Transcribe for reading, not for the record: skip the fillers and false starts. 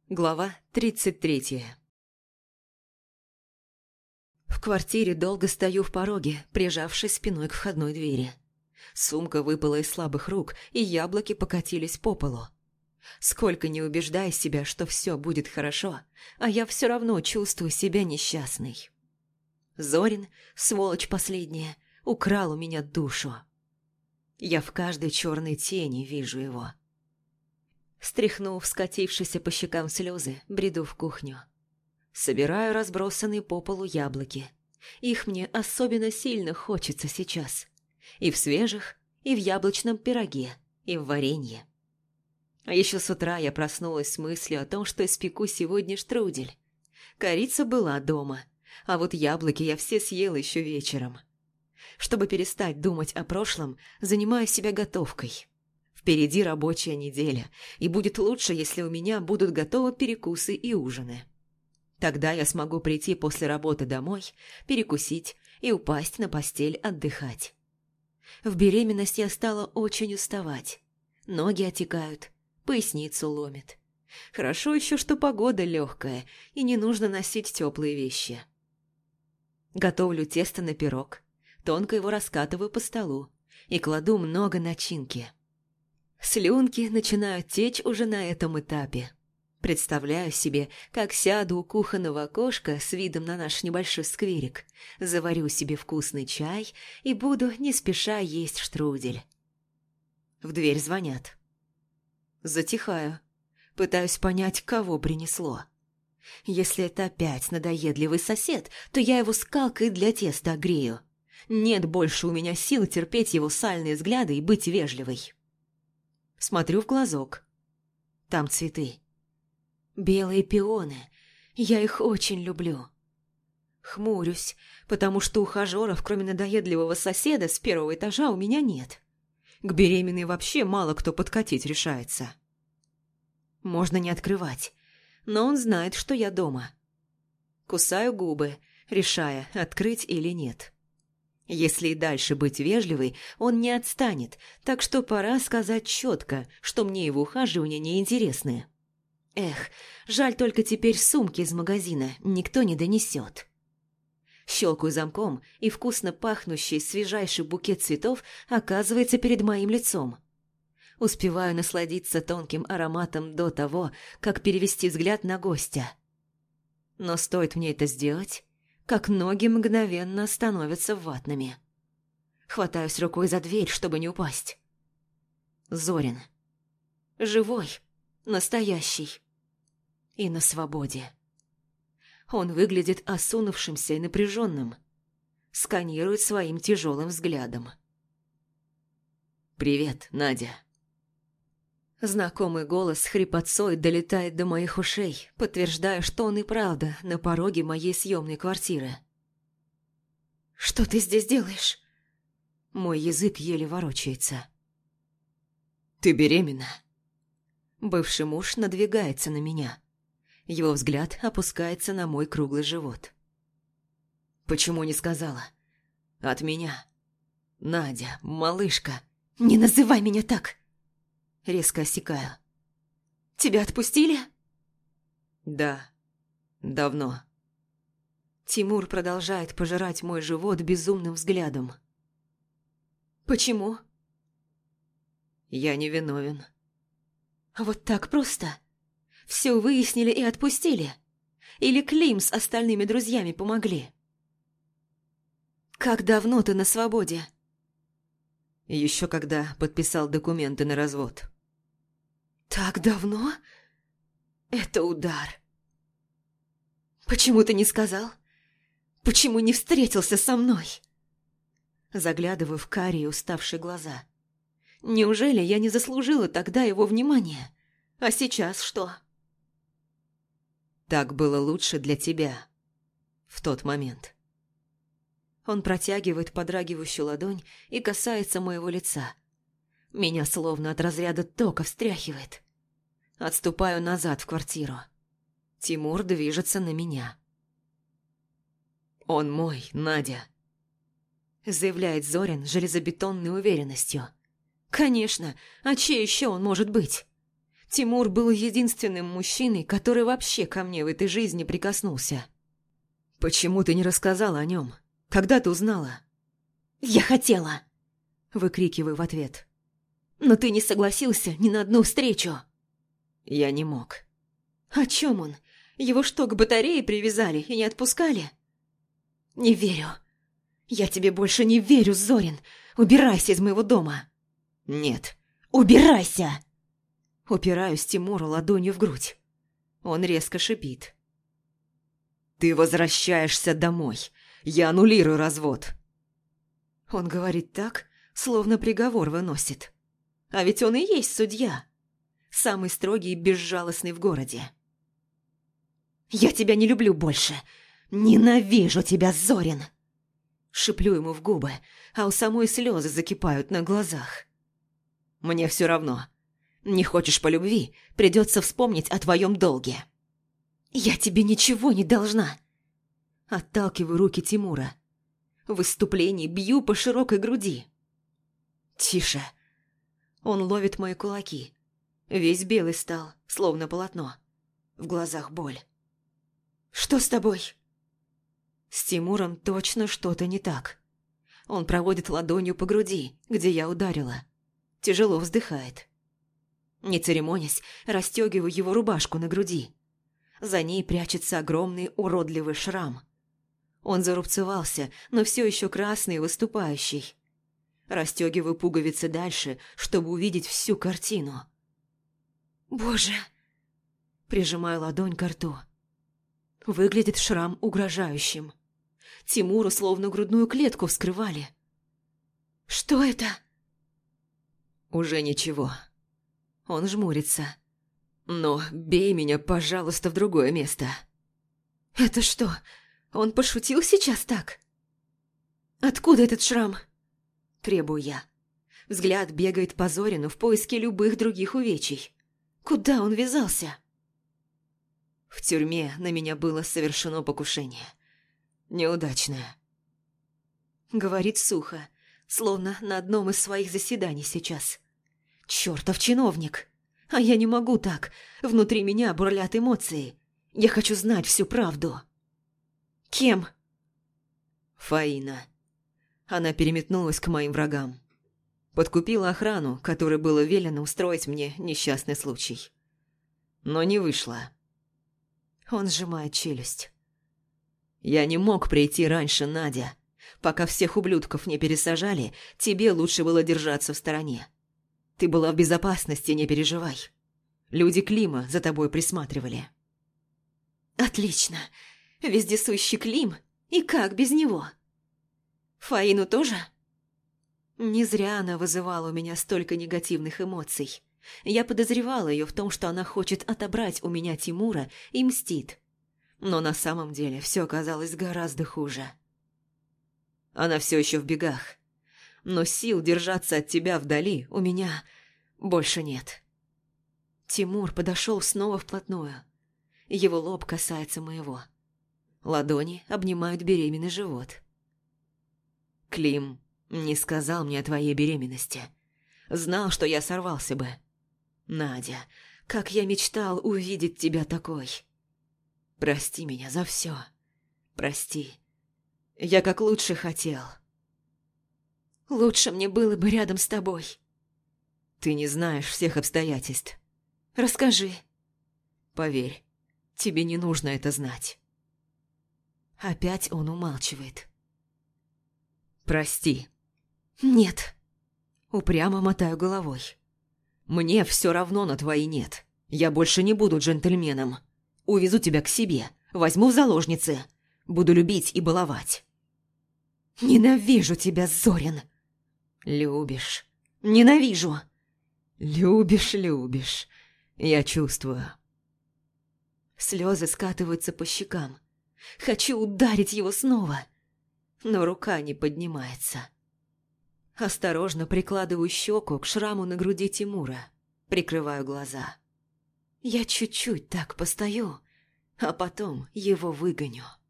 Глава 33. В квартире долго стою в пороге, прижавшись спиной к входной двери. Сумка выпала из слабых рук, и яблоки покатились по полу. Сколько не убеждай себя, что все будет хорошо, а я все равно чувствую себя несчастной. Зорин, сволочь последняя, украл у меня душу. Я в каждой черной тени вижу его. Стряхнув скатившиеся по щекам слезы, бреду в кухню. Собираю разбросанные по полу яблоки. Их мне особенно сильно хочется сейчас. И в свежих, и в яблочном пироге, и в варенье. А еще с утра я проснулась с мыслью о том, что испеку сегодня штрудель. Корица была дома, а вот яблоки я все съела еще вечером. Чтобы перестать думать о прошлом, занимаю себя готовкой. Впереди рабочая неделя, и будет лучше, если у меня будут готовы перекусы и ужины. Тогда я смогу прийти после работы домой, перекусить и упасть на постель отдыхать. В беременность я стала очень уставать. Ноги отекают, поясницу ломит. Хорошо еще, что погода легкая, и не нужно носить теплые вещи. Готовлю тесто на пирог, тонко его раскатываю по столу и кладу много начинки. Слюнки начинают течь уже на этом этапе. Представляю себе, как сяду у кухонного окошка с видом на наш небольшой скверик, заварю себе вкусный чай и буду не спеша есть штрудель. В дверь звонят. Затихаю. Пытаюсь понять, кого принесло. Если это опять надоедливый сосед, то я его скалкой для теста огрею. Нет больше у меня сил терпеть его сальные взгляды и быть вежливой. Смотрю в глазок. Там цветы. Белые пионы. Я их очень люблю. Хмурюсь, потому что ухажеров, кроме надоедливого соседа с первого этажа, у меня нет. К беременной вообще мало кто подкатить решается. Можно не открывать, но он знает, что я дома. Кусаю губы, решая, открыть или нет. Если и дальше быть вежливой, он не отстанет, так что пора сказать четко, что мне его ухаживания неинтересны. Эх, жаль только теперь сумки из магазина никто не донесет. Щелкаю замком, и вкусно пахнущий свежайший букет цветов оказывается перед моим лицом. Успеваю насладиться тонким ароматом до того, как перевести взгляд на гостя. Но стоит мне это сделать, как ноги мгновенно становятся ватными. Хватаюсь рукой за дверь, чтобы не упасть. Зорин. Живой, настоящий. И на свободе. Он выглядит осунувшимся и напряженным. Сканирует своим тяжелым взглядом. «Привет, Надя». Знакомый голос с хрипотцой долетает до моих ушей, подтверждая, что он и правда на пороге моей съемной квартиры. «Что ты здесь делаешь?» Мой язык еле ворочается. «Ты беременна?» Бывший муж надвигается на меня. Его взгляд опускается на мой круглый живот. «Почему не сказала? От меня. Надя, малышка». «Не называй меня так!» Резко осекаю. «Тебя отпустили?» «Да, давно». Тимур продолжает пожирать мой живот безумным взглядом. «Почему?» «Я не виновен». «Вот так просто? Все выяснили и отпустили? Или Клим с остальными друзьями помогли?» «Как давно ты на свободе?» Еще когда подписал документы на развод. «Так давно? Это удар. Почему ты не сказал? Почему не встретился со мной?» Заглядываю в карие уставшие глаза. Неужели я не заслужила тогда его внимания? А сейчас что? Так было лучше для тебя. В тот момент. Он протягивает подрагивающую ладонь и касается моего лица. Меня словно от разряда тока встряхивает. Отступаю назад в квартиру. Тимур движется на меня. «Он мой, Надя», — заявляет Зорин с железобетонной уверенностью. «Конечно, а чей еще он может быть? Тимур был единственным мужчиной, который вообще ко мне в этой жизни прикоснулся. «Почему ты не рассказала о нем? Когда ты узнала?» «Я хотела!» – выкрикиваю в ответ. «Но ты не согласился ни на одну встречу!» «Я не мог». «О чем он? Его что, к батарее привязали и не отпускали?» «Не верю. Я тебе больше не верю, Зорин. Убирайся из моего дома!» «Нет». «Убирайся!» Упираюсь Тимуру ладонью в грудь. Он резко шипит. «Ты возвращаешься домой. Я аннулирую развод». Он говорит так, словно приговор выносит. А ведь он и есть судья. Самый строгий и безжалостный в городе. «Я тебя не люблю больше. Ненавижу тебя, Зорин!» Шиплю ему в губы, а у самой слезы закипают на глазах. «Мне все равно. Не хочешь по любви, придется вспомнить о твоем долге». «Я тебе ничего не должна!» Отталкиваю руки Тимура. В выступлении бью по широкой груди. «Тише!» Он ловит мои кулаки. Весь белый стал, словно полотно. В глазах боль. «Что с тобой?» С Тимуром точно что-то не так. Он проводит ладонью по груди, где я ударила. Тяжело вздыхает. Не церемонясь, расстегиваю его рубашку на груди. За ней прячется огромный уродливый шрам. Он зарубцевался, но все еще красный и выступающий. Расстегиваю пуговицы дальше, чтобы увидеть всю картину. «Боже!» Прижимаю ладонь к рту. Выглядит шрам угрожающим. Тимуру словно грудную клетку вскрывали. «Что это?» «Уже ничего». Он жмурится. «Но бей меня, пожалуйста, в другое место». «Это что, он пошутил сейчас так?» «Откуда этот шрам?» Требую я. Взгляд бегает по Зорину в поиске любых других увечий. «Куда он ввязался?» В тюрьме на меня было совершено покушение. Неудачное. Говорит сухо, словно на одном из своих заседаний сейчас. Чёртов чиновник! А я не могу так. Внутри меня бурлят эмоции. Я хочу знать всю правду. «Кем?» Фаина. Она переметнулась к моим врагам. Подкупила охрану, которой было велено устроить мне несчастный случай. Но не вышло. Он сжимает челюсть. «Я не мог прийти раньше, Надя. Пока всех ублюдков не пересажали, тебе лучше было держаться в стороне. Ты была в безопасности, не переживай. Люди Клима за тобой присматривали». «Отлично. Вездесущий Клим. И как без него? Фаину тоже?» Не зря она вызывала у меня столько негативных эмоций. Я подозревала ее в том, что она хочет отобрать у меня Тимура и мстит. Но на самом деле все оказалось гораздо хуже. Она все еще в бегах. Но сил держаться от тебя вдали у меня больше нет. Тимур подошел снова вплотную. Его лоб касается моего. Ладони обнимают беременный живот. Клим не сказал мне о твоей беременности. Знал, что я сорвался бы. Надя, как я мечтал увидеть тебя такой. Прости меня за все. Прости. Я как лучше хотел. «Лучше мне было бы рядом с тобой». Ты не знаешь всех обстоятельств. «Расскажи». Поверь, тебе не нужно это знать. Опять он умалчивает. Прости. «Нет». Упрямо мотаю головой. Мне все равно на твои нет. Я больше не буду джентльменом. Увезу тебя к себе, возьму в заложницы. Буду любить и баловать. «Ненавижу тебя, Зорин». Любишь. «Ненавижу». Любишь. Я чувствую. Слезы скатываются по щекам. Хочу ударить его снова, но рука не поднимается. Осторожно прикладываю щеку к шраму на груди Тимура. Прикрываю глаза. Я чуть-чуть так постою, а потом его выгоню.